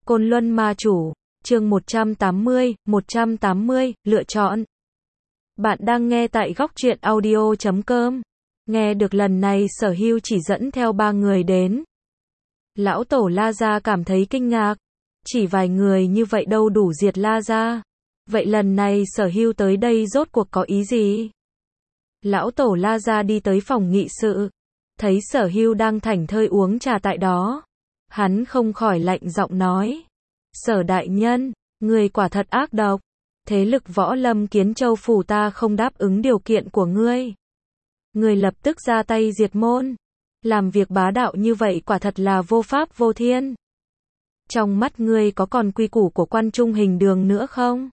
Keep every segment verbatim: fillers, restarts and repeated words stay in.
Côn Luân Ma Chủ, chương một trăm tám mươi, một trăm tám mươi, lựa chọn. Bạn đang nghe tại góc truyện audio chấm com. Nghe được lần này Sở Hưu chỉ dẫn theo ba người đến. Lão Tổ La Gia cảm thấy kinh ngạc. Chỉ vài người như vậy đâu đủ diệt La Gia. Vậy lần này Sở Hưu tới đây rốt cuộc có ý gì? Lão Tổ La Gia đi tới phòng nghị sự. Thấy Sở Hưu đang thảnh thơi uống trà tại đó. Hắn không khỏi lạnh giọng nói. Sở đại nhân, người quả thật ác độc. Thế lực võ lâm Kiến Châu phủ ta không đáp ứng điều kiện của ngươi. Ngươi lập tức ra tay diệt môn. Làm việc bá đạo như vậy quả thật là vô pháp vô thiên. Trong mắt ngươi có còn quy củ của Quan Trung Hình Đường nữa không?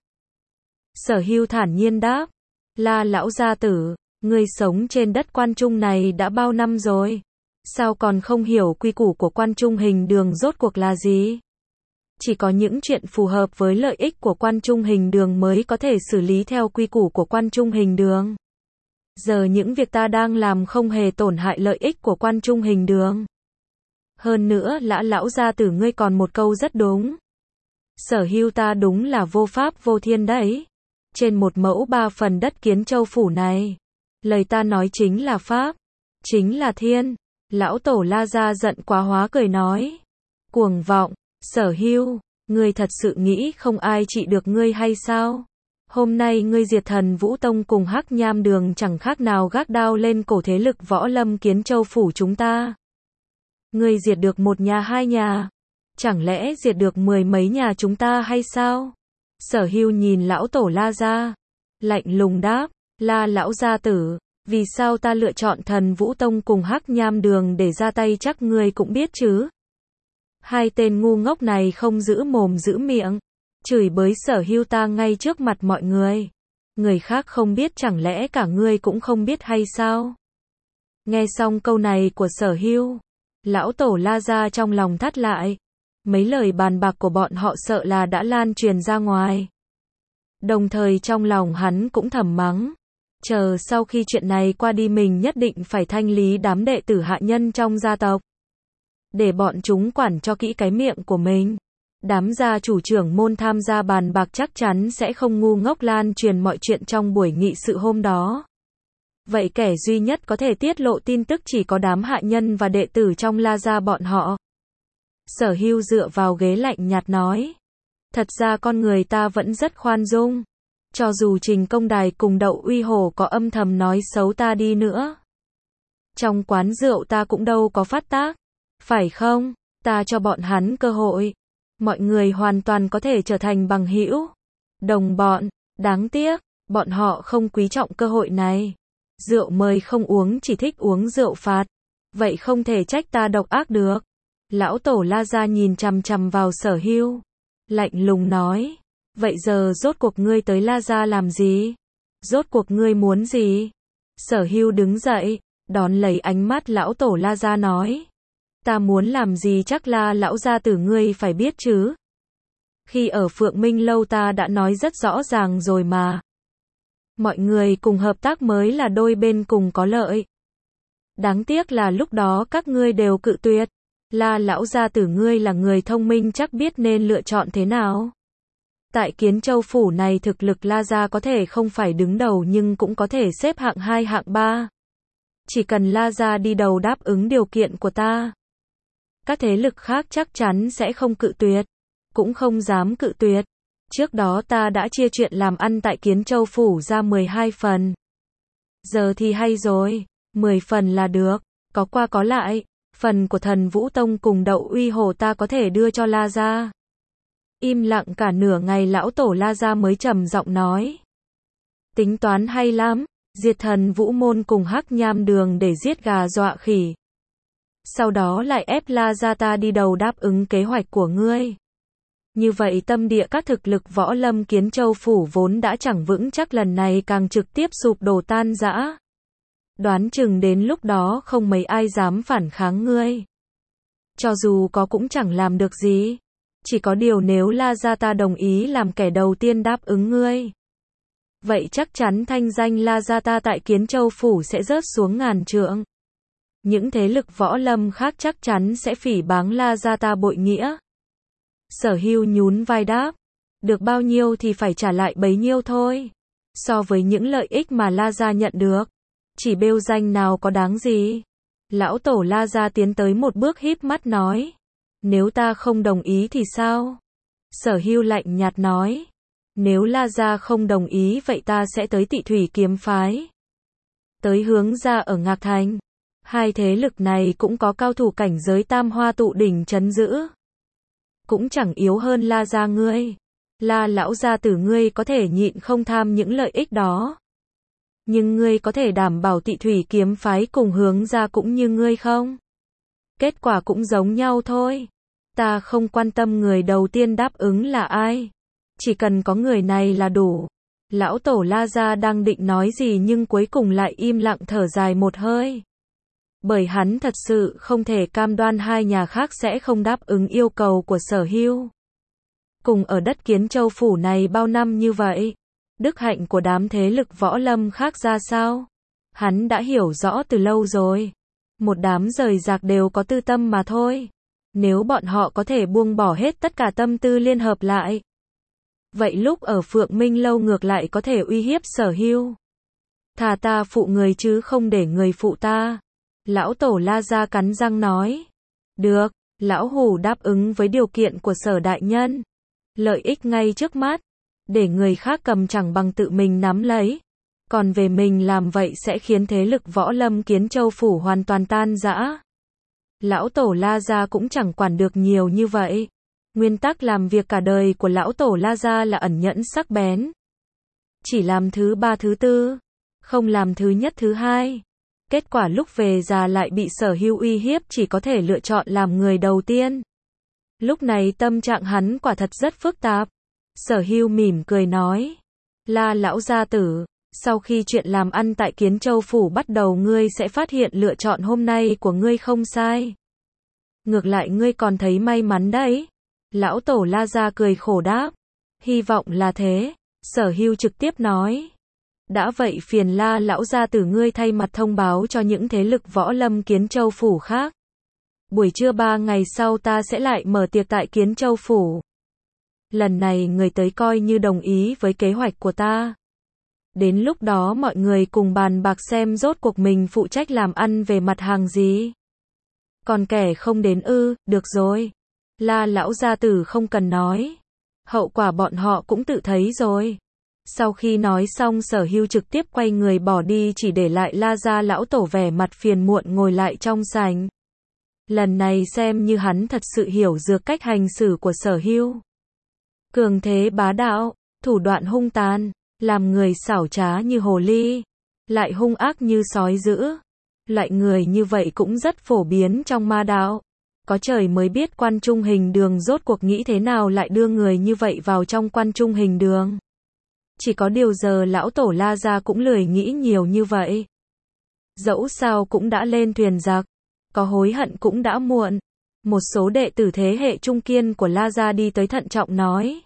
Sở Hưu thản nhiên đáp. La lão gia tử, ngươi sống trên đất Quan Trung này đã bao năm rồi? Sao còn không hiểu quy củ của Quan Trung Hình Đường rốt cuộc là gì? Chỉ có những chuyện phù hợp với lợi ích của Quan Trung Hình Đường mới có thể xử lý theo quy củ của Quan Trung Hình Đường. Giờ những việc ta đang làm không hề tổn hại lợi ích của Quan Trung Hình Đường. Hơn nữa lã lão gia tử ngươi còn một câu rất đúng. Sở Hưu ta đúng là vô pháp vô thiên đấy. Trên một mẫu ba phần đất Kiến Châu phủ này, lời ta nói chính là pháp, chính là thiên. Lão Tổ La Gia giận quá hóa cười nói. Cuồng vọng, Sở Hưu, ngươi thật sự nghĩ không ai trị được ngươi hay sao? Hôm nay ngươi diệt Thần Vũ Tông cùng Hắc Nham Đường chẳng khác nào gác đao lên cổ thế lực võ lâm Kiến Châu phủ chúng ta. Ngươi diệt được một nhà hai nhà, chẳng lẽ diệt được mười mấy nhà chúng ta hay sao? Sở Hưu nhìn Lão Tổ La Gia, lạnh lùng đáp, La lão gia tử, vì sao ta lựa chọn Thần Vũ Tông cùng Hắc Nham Đường để ra tay chắc ngươi cũng biết chứ? Hai tên ngu ngốc này không giữ mồm giữ miệng, chửi bới Sở Hưu ta ngay trước mặt mọi người. Người khác không biết chẳng lẽ cả ngươi cũng không biết hay sao? Nghe xong câu này của Sở Hưu, Lão Tổ La Gia trong lòng thắt lại. Mấy lời bàn bạc của bọn họ sợ là đã lan truyền ra ngoài. Đồng thời trong lòng hắn cũng thầm mắng. Chờ sau khi chuyện này qua đi mình nhất định phải thanh lý đám đệ tử hạ nhân trong gia tộc. Để bọn chúng quản cho kỹ cái miệng của mình. Đám gia chủ trưởng môn tham gia bàn bạc chắc chắn sẽ không ngu ngốc lan truyền mọi chuyện trong buổi nghị sự hôm đó. Vậy kẻ duy nhất có thể tiết lộ tin tức chỉ có đám hạ nhân và đệ tử trong La Gia bọn họ. Sở Hưu dựa vào ghế lạnh nhạt nói. Thật ra con người ta vẫn rất khoan dung. Cho dù Trình Công Đài cùng Đậu Uy Hổ có âm thầm nói xấu ta đi nữa. Trong quán rượu ta cũng đâu có phát tác. Phải không? Ta cho bọn hắn cơ hội. Mọi người hoàn toàn có thể trở thành bằng hữu, đồng bọn. Đáng tiếc, bọn họ không quý trọng cơ hội này. Rượu mời không uống chỉ thích uống rượu phạt. Vậy không thể trách ta độc ác được. Lão Tổ La Gia nhìn chằm chằm vào Sở Hưu, lạnh lùng nói. Vậy giờ rốt cuộc ngươi tới La Gia làm gì? Rốt cuộc ngươi muốn gì? Sở Hưu đứng dậy, đón lấy ánh mắt Lão Tổ La Gia nói. Ta muốn làm gì chắc là lão gia tử ngươi phải biết chứ. Khi ở Phượng Minh Lâu ta đã nói rất rõ ràng rồi mà. Mọi người cùng hợp tác mới là đôi bên cùng có lợi. Đáng tiếc là lúc đó các ngươi đều cự tuyệt. La lão gia tử ngươi là người thông minh chắc biết nên lựa chọn thế nào. Tại Kiến Châu phủ này thực lực La Gia có thể không phải đứng đầu nhưng cũng có thể xếp hạng hai hạng ba. Chỉ cần La Gia đi đầu đáp ứng điều kiện của ta, các thế lực khác chắc chắn sẽ không cự tuyệt, cũng không dám cự tuyệt. Trước đó ta đã chia chuyện làm ăn tại Kiến Châu phủ ra mười hai phần. Giờ thì hay rồi, mười phần là được, có qua có lại. Phần của Thần Vũ Tông cùng Đậu Uy Hổ ta có thể đưa cho La Gia. Im lặng cả nửa ngày Lão Tổ La Gia mới trầm giọng nói. Tính toán hay lắm, diệt Thần Vũ Môn cùng Hắc Nham Đường để giết gà dọa khỉ. Sau đó lại ép La Gia ta đi đầu đáp ứng kế hoạch của ngươi. Như vậy tâm địa các thực lực võ lâm Kiến Châu phủ vốn đã chẳng vững chắc lần này càng trực tiếp sụp đổ tan rã. Đoán chừng đến lúc đó không mấy ai dám phản kháng ngươi. Cho dù có cũng chẳng làm được gì. Chỉ có điều nếu La Gia ta đồng ý làm kẻ đầu tiên đáp ứng ngươi. Vậy chắc chắn thanh danh La Gia ta tại Kiến Châu phủ sẽ rớt xuống ngàn trượng. Những thế lực võ lâm khác chắc chắn sẽ phỉ báng La Gia ta bội nghĩa. Sở Hưu nhún vai đáp. Được bao nhiêu thì phải trả lại bấy nhiêu thôi. So với những lợi ích mà La Gia nhận được, chỉ bêu danh nào có đáng gì. Lão tổ La Gia tiến tới một bước híp mắt nói. Nếu ta không đồng ý thì sao? Sở Hưu lạnh nhạt nói. Nếu La Gia không đồng ý vậy ta sẽ tới Tị Thủy kiếm phái. Tới Hướng gia ở Ngạc Thành. Hai thế lực này cũng có cao thủ cảnh giới tam hoa tụ đỉnh trấn giữ. Cũng chẳng yếu hơn La Gia ngươi. La lão gia tử ngươi có thể nhịn không tham những lợi ích đó. Nhưng ngươi có thể đảm bảo Tị Thủy kiếm phái cùng Hướng gia cũng như ngươi không? Kết quả cũng giống nhau thôi. Ta không quan tâm người đầu tiên đáp ứng là ai. Chỉ cần có người này là đủ. Lão tổ La Gia đang định nói gì nhưng cuối cùng lại im lặng thở dài một hơi. Bởi hắn thật sự không thể cam đoan hai nhà khác sẽ không đáp ứng yêu cầu của Sở Hưu. Cùng ở đất Kiến Châu phủ này bao năm như vậy, đức hạnh của đám thế lực võ lâm khác ra sao? Hắn đã hiểu rõ từ lâu rồi. Một đám rời rạc đều có tư tâm mà thôi. Nếu bọn họ có thể buông bỏ hết tất cả tâm tư liên hợp lại, vậy lúc ở Phượng Minh Lâu ngược lại có thể uy hiếp Sở Hưu. Thà ta phụ người chứ không để người phụ ta. Lão tổ La Gia cắn răng nói. Được, lão hủ đáp ứng với điều kiện của Sở đại nhân. Lợi ích ngay trước mắt, để người khác cầm chẳng bằng tự mình nắm lấy. Còn về mình làm vậy sẽ khiến thế lực võ lâm Kiến Châu phủ hoàn toàn tan rã. Lão tổ La Gia cũng chẳng quản được nhiều như vậy. Nguyên tắc làm việc cả đời của lão tổ La Gia là ẩn nhẫn sắc bén. Chỉ làm thứ ba thứ tư, không làm thứ nhất thứ hai. Kết quả lúc về già lại bị Sở Hưu uy hiếp, chỉ có thể lựa chọn làm người đầu tiên. Lúc này tâm trạng hắn quả thật rất phức tạp. Sở Hưu mỉm cười nói. La lão gia tử, sau khi chuyện làm ăn tại Kiến Châu phủ bắt đầu ngươi sẽ phát hiện lựa chọn hôm nay của ngươi không sai. Ngược lại ngươi còn thấy may mắn đấy. Lão tổ La Gia cười khổ đáp. Hy vọng là thế. Sở Hưu trực tiếp nói. Đã vậy phiền La lão gia tử ngươi thay mặt thông báo cho những thế lực võ lâm Kiến Châu phủ khác. Buổi trưa ba ngày sau ta sẽ lại mở tiệc tại Kiến Châu phủ. Lần này người tới coi như đồng ý với kế hoạch của ta. Đến lúc đó mọi người cùng bàn bạc xem rốt cuộc mình phụ trách làm ăn về mặt hàng gì. Còn kẻ không đến ư, được rồi. La lão gia tử không cần nói. Hậu quả bọn họ cũng tự thấy rồi. Sau khi nói xong Sở Hưu trực tiếp quay người bỏ đi, chỉ để lại La Gia lão tổ vẻ mặt phiền muộn ngồi lại trong sảnh. Lần này xem như hắn thật sự hiểu được cách hành xử của Sở Hưu. Cường thế bá đạo, thủ đoạn hung tàn, làm người xảo trá như hồ ly, lại hung ác như sói dữ. Loại người như vậy cũng rất phổ biến trong ma đạo. Có trời mới biết Quan Trung Hình Đường rốt cuộc nghĩ thế nào lại đưa người như vậy vào trong Quan Trung Hình Đường. Chỉ có điều giờ lão tổ La Gia cũng lười nghĩ nhiều như vậy. Dẫu sao cũng đã lên thuyền giặc, có hối hận cũng đã muộn. Một số đệ tử thế hệ trung kiên của La Gia đi tới thận trọng nói.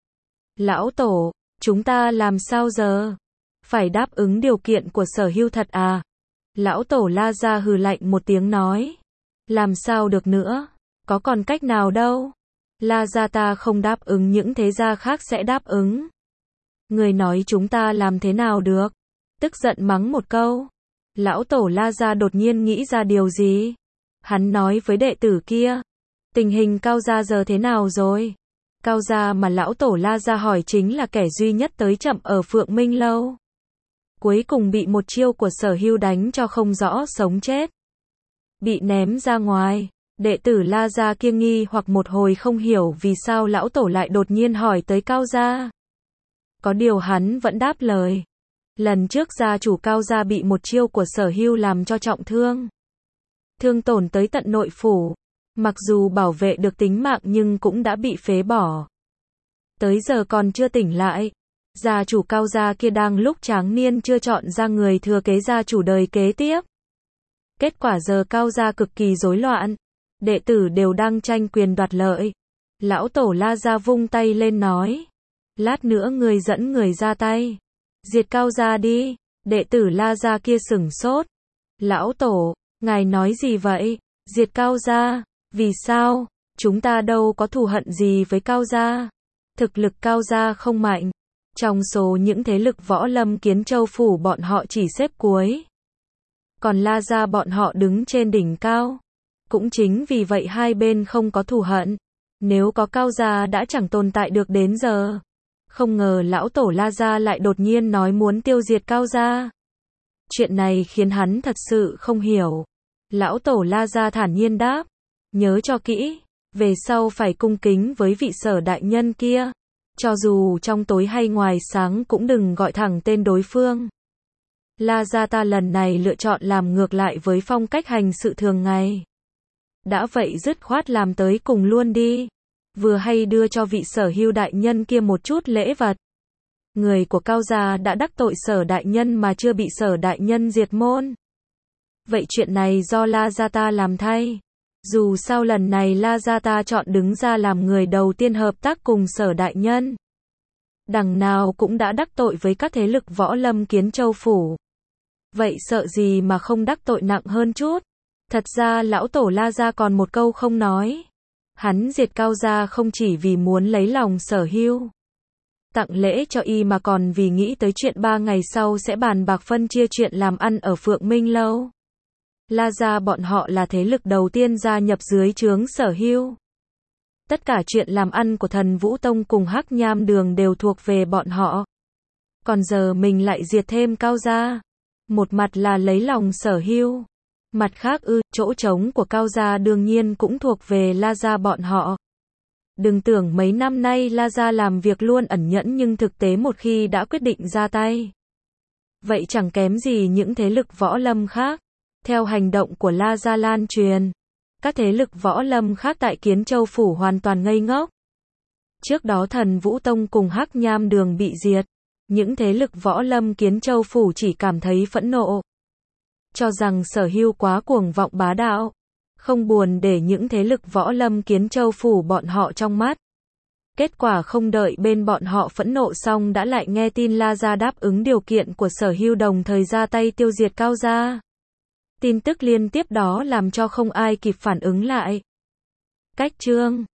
Lão tổ, chúng ta làm sao giờ? Phải đáp ứng điều kiện của Sở Hưu thật à? Lão tổ La Gia hừ lạnh một tiếng nói. Làm sao được nữa? Có còn cách nào đâu? La Gia ta không đáp ứng những thế gia khác sẽ đáp ứng. Người nói chúng ta làm thế nào được? Tức giận mắng một câu. Lão tổ La Gia đột nhiên nghĩ ra điều gì? Hắn nói với đệ tử kia. Tình hình Cao gia giờ thế nào rồi? Cao gia mà lão tổ La Gia hỏi chính là kẻ duy nhất tới chậm ở Phượng Minh Lâu. Cuối cùng bị một chiêu của Sở Hưu đánh cho không rõ sống chết. Bị ném ra ngoài. Đệ tử La Gia kia nghi hoặc một hồi không hiểu vì sao lão tổ lại đột nhiên hỏi tới Cao gia. Có điều hắn vẫn đáp lời. Lần trước gia chủ Cao gia bị một chiêu của Sở Hưu làm cho trọng thương. Thương tổn tới tận nội phủ. Mặc dù bảo vệ được tính mạng nhưng cũng đã bị phế bỏ. Tới giờ còn chưa tỉnh lại. Gia chủ Cao gia kia đang lúc tráng niên chưa chọn ra người thừa kế gia chủ đời kế tiếp. Kết quả giờ Cao gia cực kỳ rối loạn. Đệ tử đều đang tranh quyền đoạt lợi. Lão tổ La Gia vung tay lên nói. Lát nữa người dẫn người ra tay. Diệt Cao gia đi. Đệ tử La Gia kia sửng sốt. Lão tổ, ngài nói gì vậy? Diệt Cao gia? Vì sao? Chúng ta đâu có thù hận gì với Cao gia. Thực lực Cao gia không mạnh. Trong số những thế lực võ lâm Kiến Châu phủ bọn họ chỉ xếp cuối. Còn La gia bọn họ đứng trên đỉnh cao. Cũng chính vì vậy hai bên không có thù hận. Nếu có Cao gia đã chẳng tồn tại được đến giờ. Không ngờ lão tổ La gia lại đột nhiên nói muốn tiêu diệt Cao gia. Chuyện này khiến hắn thật sự không hiểu. Lão tổ La gia thản nhiên đáp. Nhớ cho kỹ. Về sau phải cung kính với vị Sở đại nhân kia. Cho dù trong tối hay ngoài sáng cũng đừng gọi thẳng tên đối phương. La gia ta lần này lựa chọn làm ngược lại với phong cách hành sự thường ngày. Đã vậy dứt khoát làm tới cùng luôn đi. Vừa hay đưa cho vị Sở Hưu đại nhân kia một chút lễ vật. Người của Cao gia đã đắc tội Sở đại nhân mà chưa bị Sở đại nhân diệt môn. Vậy chuyện này do La gia ta làm thay. Dù sao lần này La gia ta chọn đứng ra làm người đầu tiên hợp tác cùng Sở đại nhân. Đằng nào cũng đã đắc tội với các thế lực võ lâm Kiến Châu phủ. Vậy sợ gì mà không đắc tội nặng hơn chút. Thật ra lão tổ La gia còn một câu không nói. Hắn diệt Cao gia không chỉ vì muốn lấy lòng Sở Hưu, tặng lễ cho y mà còn vì nghĩ tới chuyện ba ngày sau sẽ bàn bạc phân chia chuyện làm ăn ở Phượng Minh Lâu. La gia bọn họ là thế lực đầu tiên gia nhập dưới trướng Sở Hưu. Tất cả chuyện làm ăn của Thần Vũ Tông cùng Hắc Nham Đường đều thuộc về bọn họ. Còn giờ mình lại diệt thêm Cao gia. Một mặt là lấy lòng Sở Hưu. Mặt khác ư, chỗ trống của Cao gia đương nhiên cũng thuộc về La gia bọn họ. Đừng tưởng mấy năm nay La gia làm việc luôn ẩn nhẫn nhưng thực tế một khi đã quyết định ra tay. Vậy chẳng kém gì những thế lực võ lâm khác. Theo hành động của La gia lan truyền, các thế lực võ lâm khác tại Kiến Châu phủ hoàn toàn ngây ngốc. Trước đó Thần Vũ Tông cùng Hắc Nham Đường bị diệt, những thế lực võ lâm Kiến Châu phủ chỉ cảm thấy phẫn nộ, cho rằng Sở Hưu quá cuồng vọng bá đạo, không buồn để những thế lực võ lâm Kiến Châu phủ bọn họ trong mắt. Kết quả không đợi bên bọn họ phẫn nộ xong đã lại nghe tin La gia đáp ứng điều kiện của Sở Hưu đồng thời ra tay tiêu diệt Cao gia. Tin tức liên tiếp đó làm cho không ai kịp phản ứng lại. Cách chương